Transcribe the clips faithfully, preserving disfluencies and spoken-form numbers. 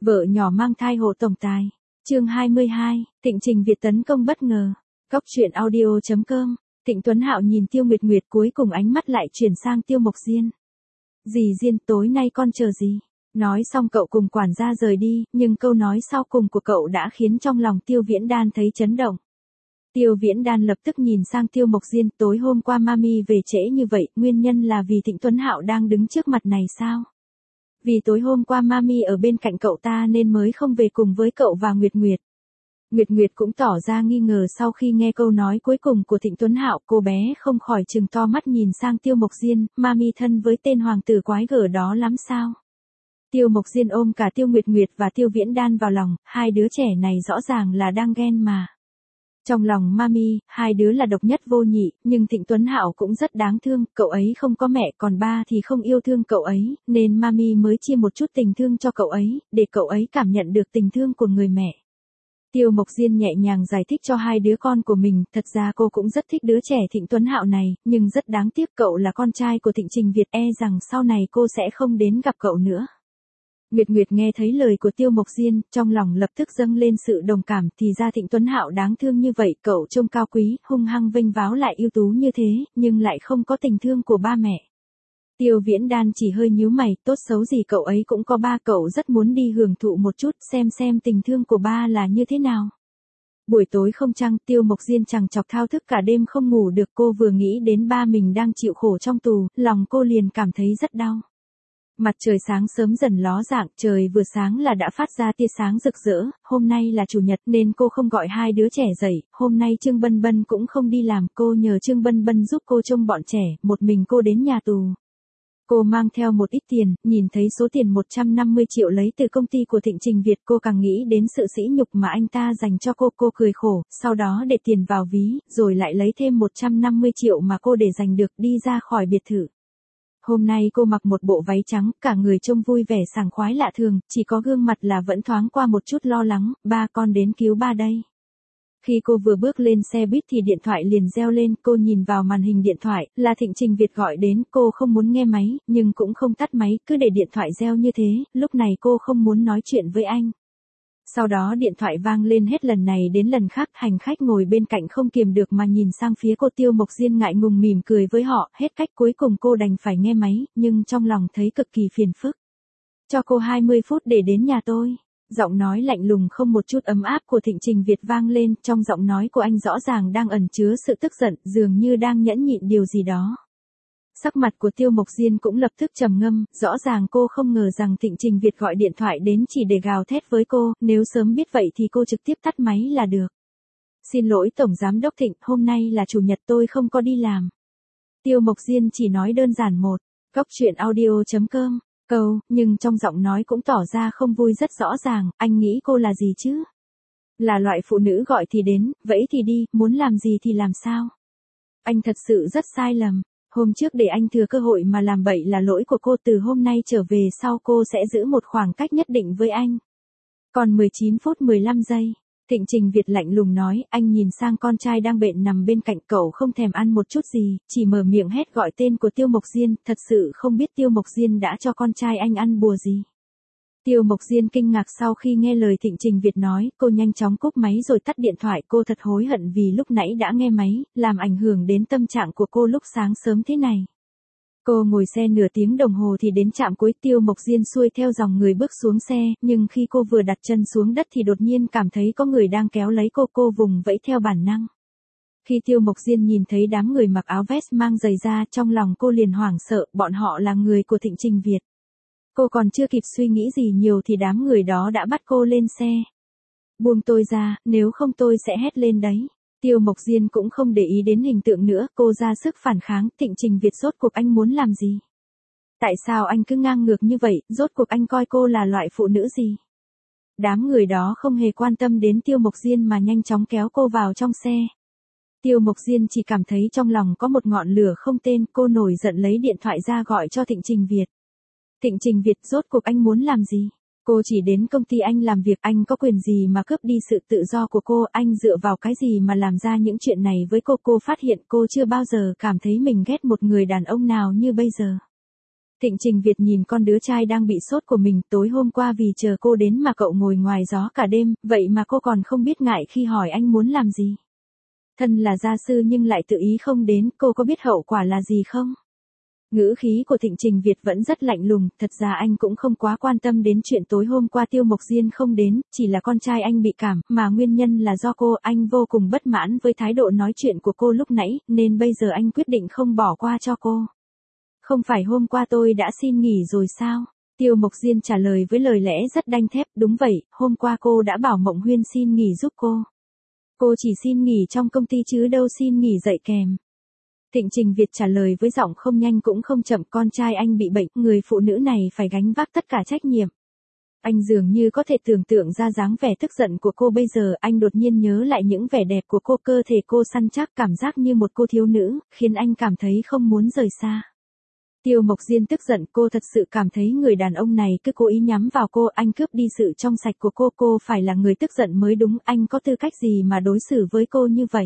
Vợ nhỏ mang thai hộ tổng tài. Chương hai mươi hai, Thịnh Trình Việt tấn công bất ngờ. Cóc truyện audio chấm com. Thịnh Tuấn Hạo nhìn Tiêu Nguyệt Nguyệt, cuối cùng ánh mắt lại chuyển sang Tiêu Mộc Diên. "Dì Diên, tối nay con chờ gì?" Nói xong cậu cùng quản gia rời đi, nhưng câu nói sau cùng của cậu đã khiến trong lòng Tiêu Viễn Đan thấy chấn động. Tiêu Viễn Đan lập tức nhìn sang Tiêu Mộc Diên, "Tối hôm qua Mami về trễ như vậy, nguyên nhân là vì Thịnh Tuấn Hạo đang đứng trước mặt này sao? Vì tối hôm qua Mami ở bên cạnh cậu ta nên mới không về cùng với cậu và Nguyệt Nguyệt." Nguyệt Nguyệt cũng tỏ ra nghi ngờ sau khi nghe câu nói cuối cùng của Thịnh Tuấn Hạo, cô bé không khỏi trừng to mắt nhìn sang Tiêu Mộc Diên, "Mami thân với tên hoàng tử quái gở đó lắm sao?" Tiêu Mộc Diên ôm cả Tiêu Nguyệt Nguyệt và Tiêu Viễn Đan vào lòng, hai đứa trẻ này rõ ràng là đang ghen mà. Trong lòng Mami, hai đứa là độc nhất vô nhị, nhưng Thịnh Tuấn Hạo cũng rất đáng thương, cậu ấy không có mẹ, còn ba thì không yêu thương cậu ấy, nên Mami mới chia một chút tình thương cho cậu ấy, để cậu ấy cảm nhận được tình thương của người mẹ. Tiêu Mộc Diên nhẹ nhàng giải thích cho hai đứa con của mình, thật ra cô cũng rất thích đứa trẻ Thịnh Tuấn Hạo này, nhưng rất đáng tiếc cậu là con trai của Thịnh Trình Việt, e rằng sau này cô sẽ không đến gặp cậu nữa. Nguyệt Nguyệt nghe thấy lời của Tiêu Mộc Diên, trong lòng lập tức dâng lên sự đồng cảm, thì ra Thịnh Tuấn Hạo đáng thương như vậy, cậu trông cao quý, hung hăng vênh váo lại ưu tú như thế, nhưng lại không có tình thương của ba mẹ. Tiêu Viễn Đan chỉ hơi nhíu mày, tốt xấu gì cậu ấy cũng có ba, cậu rất muốn đi hưởng thụ một chút, xem xem tình thương của ba là như thế nào. Buổi tối không trăng, Tiêu Mộc Diên chằng chọc thao thức cả đêm không ngủ được, cô vừa nghĩ đến ba mình đang chịu khổ trong tù, lòng cô liền cảm thấy rất đau. Mặt trời sáng sớm dần ló dạng, trời vừa sáng là đã phát ra tia sáng rực rỡ, hôm nay là chủ nhật nên cô không gọi hai đứa trẻ dậy, hôm nay Trương Bân Bân cũng không đi làm, cô nhờ Trương Bân Bân giúp cô trông bọn trẻ, một mình cô đến nhà tù. Cô mang theo một ít tiền, nhìn thấy số tiền một trăm năm mươi triệu lấy từ công ty của Thịnh Trình Việt, cô càng nghĩ đến sự sỉ nhục mà anh ta dành cho cô, cô cười khổ, sau đó để tiền vào ví, rồi lại lấy thêm một trăm năm mươi triệu mà cô để dành được, đi ra khỏi biệt thự. Hôm nay cô mặc một bộ váy trắng, cả người trông vui vẻ sảng khoái lạ thường, chỉ có gương mặt là vẫn thoáng qua một chút lo lắng, "Ba, con đến cứu ba đây." Khi cô vừa bước lên xe buýt thì điện thoại liền reo lên, cô nhìn vào màn hình điện thoại, là Thịnh Trình Việt gọi đến, cô không muốn nghe máy, nhưng cũng không tắt máy, cứ để điện thoại reo như thế, lúc này cô không muốn nói chuyện với anh. Sau đó điện thoại vang lên hết lần này đến lần khác, hành khách ngồi bên cạnh không kiềm được mà nhìn sang phía cô. Tiêu Mộc Diên ngại ngùng mỉm cười với họ, hết cách cuối cùng cô đành phải nghe máy, nhưng trong lòng thấy cực kỳ phiền phức. "Cho cô hai mươi phút để đến nhà tôi." Giọng nói lạnh lùng không một chút ấm áp của Thịnh Trình Việt vang lên, trong giọng nói của anh rõ ràng đang ẩn chứa sự tức giận, dường như đang nhẫn nhịn điều gì đó. Sắc mặt của Tiêu Mộc Diên cũng lập tức trầm ngâm, rõ ràng cô không ngờ rằng Thịnh Trình Việt gọi điện thoại đến chỉ để gào thét với cô, nếu sớm biết vậy thì cô trực tiếp tắt máy là được. "Xin lỗi Tổng Giám đốc Thịnh, hôm nay là chủ nhật tôi không có đi làm." Tiêu Mộc Diên chỉ nói đơn giản một, cóc truyện audio chấm com, câu, nhưng trong giọng nói cũng tỏ ra không vui rất rõ ràng, anh nghĩ cô là gì chứ? Là loại phụ nữ gọi thì đến, vẫy thì đi, muốn làm gì thì làm sao? Anh thật sự rất sai lầm. Hôm trước để anh thừa cơ hội mà làm bậy là lỗi của cô, từ hôm nay trở về sau cô sẽ giữ một khoảng cách nhất định với anh. Còn mười chín phút mười lăm giây. Thịnh Trình Việt lạnh lùng nói, anh nhìn sang con trai đang bệnh nằm bên cạnh, cậu không thèm ăn một chút gì, chỉ mở miệng hét gọi tên của Tiêu Mộc Diên, thật sự không biết Tiêu Mộc Diên đã cho con trai anh ăn bùa gì. Tiêu Mộc Diên kinh ngạc sau khi nghe lời Thịnh Trình Việt nói, cô nhanh chóng cúp máy rồi tắt điện thoại, cô thật hối hận vì lúc nãy đã nghe máy, làm ảnh hưởng đến tâm trạng của cô lúc sáng sớm thế này. Cô ngồi xe nửa tiếng đồng hồ thì đến trạm cuối. Tiêu Mộc Diên xuôi theo dòng người bước xuống xe, nhưng khi cô vừa đặt chân xuống đất thì đột nhiên cảm thấy có người đang kéo lấy cô, cô vùng vẫy theo bản năng. Khi Tiêu Mộc Diên nhìn thấy đám người mặc áo vest mang giày da, trong lòng cô liền hoảng sợ, bọn họ là người của Thịnh Trình Việt. Cô còn chưa kịp suy nghĩ gì nhiều thì đám người đó đã bắt cô lên xe. Buông tôi ra, nếu không tôi sẽ hét lên đấy. Tiêu Mộc Diên cũng không để ý đến hình tượng nữa, cô ra sức phản kháng. Thịnh Trình Việt, rốt cuộc anh muốn làm gì? Tại sao anh cứ ngang ngược như vậy, rốt cuộc anh coi cô là loại phụ nữ gì? Đám người đó không hề quan tâm đến Tiêu Mộc Diên mà nhanh chóng kéo cô vào trong xe. Tiêu Mộc Diên chỉ cảm thấy trong lòng có một ngọn lửa không tên, cô nổi giận lấy điện thoại ra gọi cho Thịnh Trình Việt. Thịnh Trình Việt, rốt cuộc anh muốn làm gì? Cô chỉ đến công ty anh làm việc, anh có quyền gì mà cướp đi sự tự do của cô, anh dựa vào cái gì mà làm ra những chuyện này với cô? Cô phát hiện cô chưa bao giờ cảm thấy mình ghét một người đàn ông nào như bây giờ. Thịnh Trình Việt nhìn con đứa trai đang bị sốt của mình, tối hôm qua vì chờ cô đến mà cậu ngồi ngoài gió cả đêm, vậy mà cô còn không biết ngại khi hỏi anh muốn làm gì. Thân là gia sư nhưng lại tự ý không đến, cô có biết hậu quả là gì không? Ngữ khí của Thịnh Trình Việt vẫn rất lạnh lùng, thật ra anh cũng không quá quan tâm đến chuyện tối hôm qua Tiêu Mộc Diên không đến, chỉ là con trai anh bị cảm, mà nguyên nhân là do cô, anh vô cùng bất mãn với thái độ nói chuyện của cô lúc nãy, nên bây giờ anh quyết định không bỏ qua cho cô. Không phải hôm qua tôi đã xin nghỉ rồi sao? Tiêu Mộc Diên trả lời với lời lẽ rất đanh thép, đúng vậy, hôm qua cô đã bảo Mộng Huyên xin nghỉ giúp cô. Cô chỉ xin nghỉ trong công ty chứ đâu xin nghỉ dạy kèm. Thịnh Trình Việt trả lời với giọng không nhanh cũng không chậm, con trai anh bị bệnh, người phụ nữ này phải gánh vác tất cả trách nhiệm. Anh dường như có thể tưởng tượng ra dáng vẻ tức giận của cô bây giờ, anh đột nhiên nhớ lại những vẻ đẹp của cô, cơ thể cô săn chắc, cảm giác như một cô thiếu nữ, khiến anh cảm thấy không muốn rời xa. Tiêu Mộc Diên tức giận, cô thật sự cảm thấy người đàn ông này cứ cố ý nhắm vào cô, anh cướp đi sự trong sạch của cô, cô phải là người tức giận mới đúng, anh có tư cách gì mà đối xử với cô như vậy.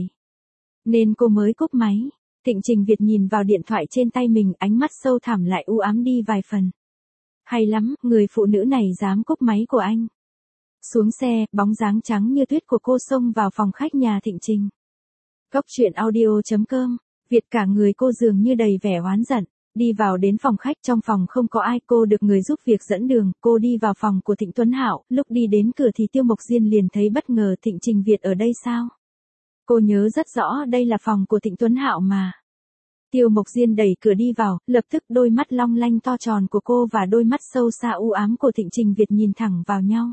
Nên cô mới cúp máy. Thịnh Trình Việt nhìn vào điện thoại trên tay mình, ánh mắt sâu thẳm lại u ám đi vài phần. Hay lắm, người phụ nữ này dám cúp máy của anh. Xuống xe, bóng dáng trắng như tuyết của cô xông vào phòng khách nhà Thịnh Trình. Cốc truyện audio chấm com, Việt cả người cô dường như đầy vẻ oán giận. Đi vào đến phòng khách, trong phòng không có ai, cô được người giúp việc dẫn đường, cô đi vào phòng của Thịnh Tuấn Hạo, lúc đi đến cửa thì Tiêu Mộc Diên liền thấy bất ngờ, Thịnh Trình Việt ở đây sao? Cô nhớ rất rõ đây là phòng của Thịnh Tuấn Hạo mà. Tiêu Mộc Diên đẩy cửa đi vào, lập tức đôi mắt long lanh to tròn của cô và đôi mắt sâu xa u ám của Thịnh Trình Việt nhìn thẳng vào nhau.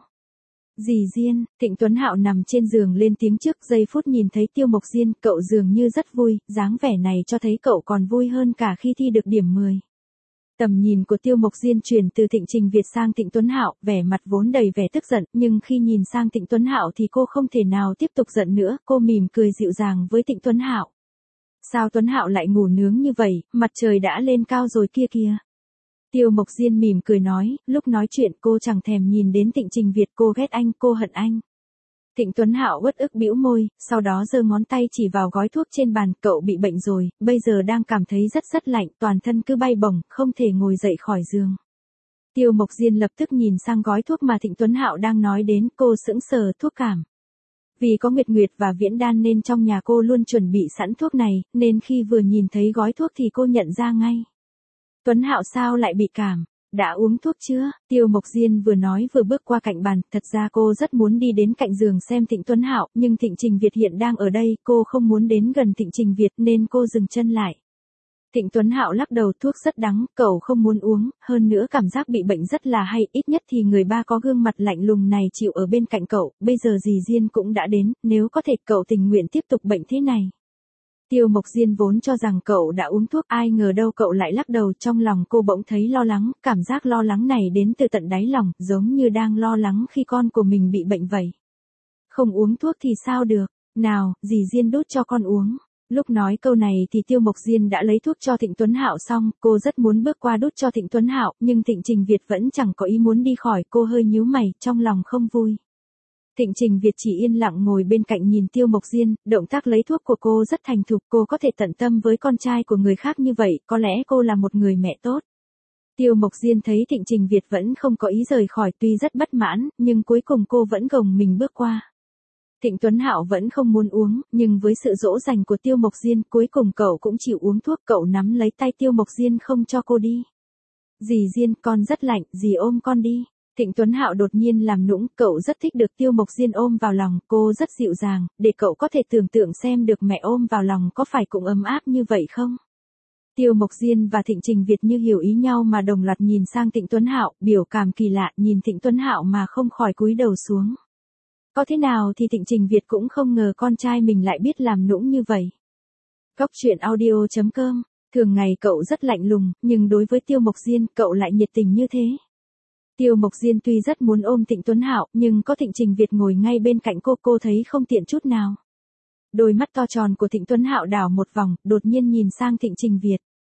Dì Diên, Thịnh Tuấn Hạo nằm trên giường lên tiếng trước, giây phút nhìn thấy Tiêu Mộc Diên, cậu dường như rất vui, dáng vẻ này cho thấy cậu còn vui hơn cả khi thi được điểm mười. Tầm nhìn của Tiêu Mộc Diên chuyển từ Thịnh Trình Việt sang Thịnh Tuấn Hạo, vẻ mặt vốn đầy vẻ tức giận, nhưng khi nhìn sang Thịnh Tuấn Hạo thì cô không thể nào tiếp tục giận nữa, cô mỉm cười dịu dàng với Thịnh Tuấn Hạo. Sao Tuấn Hạo lại ngủ nướng như vậy, mặt trời đã lên cao rồi kia kìa. Tiêu Mộc Diên mỉm cười nói, lúc nói chuyện cô chẳng thèm nhìn đến Thịnh Trình Việt, cô ghét anh, cô hận anh. Thịnh Tuấn Hạo uất ức bĩu môi, sau đó giơ ngón tay chỉ vào gói thuốc trên bàn, cậu bị bệnh rồi, bây giờ đang cảm thấy rất rất lạnh, toàn thân cứ bay bổng, không thể ngồi dậy khỏi giường. Tiêu Mộc Diên lập tức nhìn sang gói thuốc mà Thịnh Tuấn Hạo đang nói đến, cô sững sờ, thuốc cảm. Vì có Nguyệt Nguyệt và Viễn Đan nên trong nhà cô luôn chuẩn bị sẵn thuốc này, nên khi vừa nhìn thấy gói thuốc thì cô nhận ra ngay. Tuấn Hạo sao lại bị cảm? Đã uống thuốc chưa? Tiêu Mộc Diên vừa nói vừa bước qua cạnh bàn, thật ra cô rất muốn đi đến cạnh giường xem Thịnh Tuấn Hạo, nhưng Thịnh Trình Việt hiện đang ở đây, cô không muốn đến gần Thịnh Trình Việt nên cô dừng chân lại. Thịnh Tuấn Hạo lắc đầu, thuốc rất đắng, cậu không muốn uống, hơn nữa cảm giác bị bệnh rất là hay, ít nhất thì người ba có gương mặt lạnh lùng này chịu ở bên cạnh cậu, bây giờ dì Diên cũng đã đến, nếu có thể cậu tình nguyện tiếp tục bệnh thế này. Tiêu Mộc Diên vốn cho rằng cậu đã uống thuốc, ai ngờ đâu cậu lại lắc đầu, trong lòng cô bỗng thấy lo lắng, cảm giác lo lắng này đến từ tận đáy lòng, giống như đang lo lắng khi con của mình bị bệnh vậy. Không uống thuốc thì sao được, nào, dì Diên đút cho con uống. Lúc nói câu này thì Tiêu Mộc Diên đã lấy thuốc cho Thịnh Tuấn Hạo xong, cô rất muốn bước qua đút cho Thịnh Tuấn Hạo, nhưng Thịnh Trình Việt vẫn chẳng có ý muốn đi khỏi, cô hơi nhíu mày, trong lòng không vui. Thịnh Trình Việt chỉ yên lặng ngồi bên cạnh nhìn Tiêu Mộc Diên, động tác lấy thuốc của cô rất thành thục, cô có thể tận tâm với con trai của người khác như vậy, có lẽ cô là một người mẹ tốt. Tiêu Mộc Diên thấy Thịnh Trình Việt vẫn không có ý rời khỏi, tuy rất bất mãn, nhưng cuối cùng cô vẫn gồng mình bước qua. Thịnh Tuấn Hạo vẫn không muốn uống, nhưng với sự dỗ dành của Tiêu Mộc Diên, cuối cùng cậu cũng chịu uống thuốc, cậu nắm lấy tay Tiêu Mộc Diên không cho cô đi. Dì Diên, con rất lạnh, dì ôm con đi. Thịnh Tuấn Hạo đột nhiên làm nũng, cậu rất thích được Tiêu Mộc Diên ôm vào lòng, cô rất dịu dàng, để cậu có thể tưởng tượng xem được mẹ ôm vào lòng có phải cũng ấm áp như vậy không? Tiêu Mộc Diên và Thịnh Trình Việt như hiểu ý nhau mà đồng loạt nhìn sang Thịnh Tuấn Hạo, biểu cảm kỳ lạ, nhìn Thịnh Tuấn Hạo mà không khỏi cúi đầu xuống. Có thế nào thì Thịnh Trình Việt cũng không ngờ con trai mình lại biết làm nũng như vậy. Cốc truyện audio chấm com, thường ngày cậu rất lạnh lùng, nhưng đối với Tiêu Mộc Diên, cậu lại nhiệt tình như thế. Tiêu Mộc Diên tuy rất muốn ôm Thịnh Tuấn Hạo, nhưng có Thịnh Trình Việt ngồi ngay bên cạnh cô, cô thấy không tiện chút nào. Đôi mắt to tròn của Thịnh Tuấn Hạo đảo một vòng, đột nhiên nhìn sang Thịnh Trình Việt.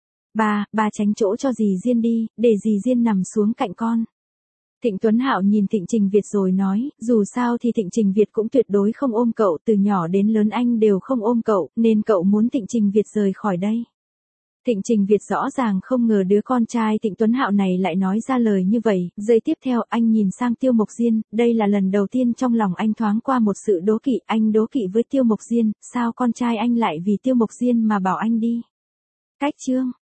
Ba, ba tránh chỗ cho dì Diên đi, để dì Diên nằm xuống cạnh con. Thịnh Tuấn Hạo nhìn Thịnh Trình Việt rồi nói, dù sao thì Thịnh Trình Việt cũng tuyệt đối không ôm cậu, từ nhỏ đến lớn anh đều không ôm cậu, nên cậu muốn Thịnh Trình Việt rời khỏi đây. Thịnh Trình Việt rõ ràng không ngờ đứa con trai Thịnh Tuấn Hạo này lại nói ra lời như vậy, giây tiếp theo anh nhìn sang Tiêu Mộc Diên, đây là lần đầu tiên trong lòng anh thoáng qua một sự đố kỵ, anh đố kỵ với Tiêu Mộc Diên, sao con trai anh lại vì Tiêu Mộc Diên mà bảo anh đi. Cách chương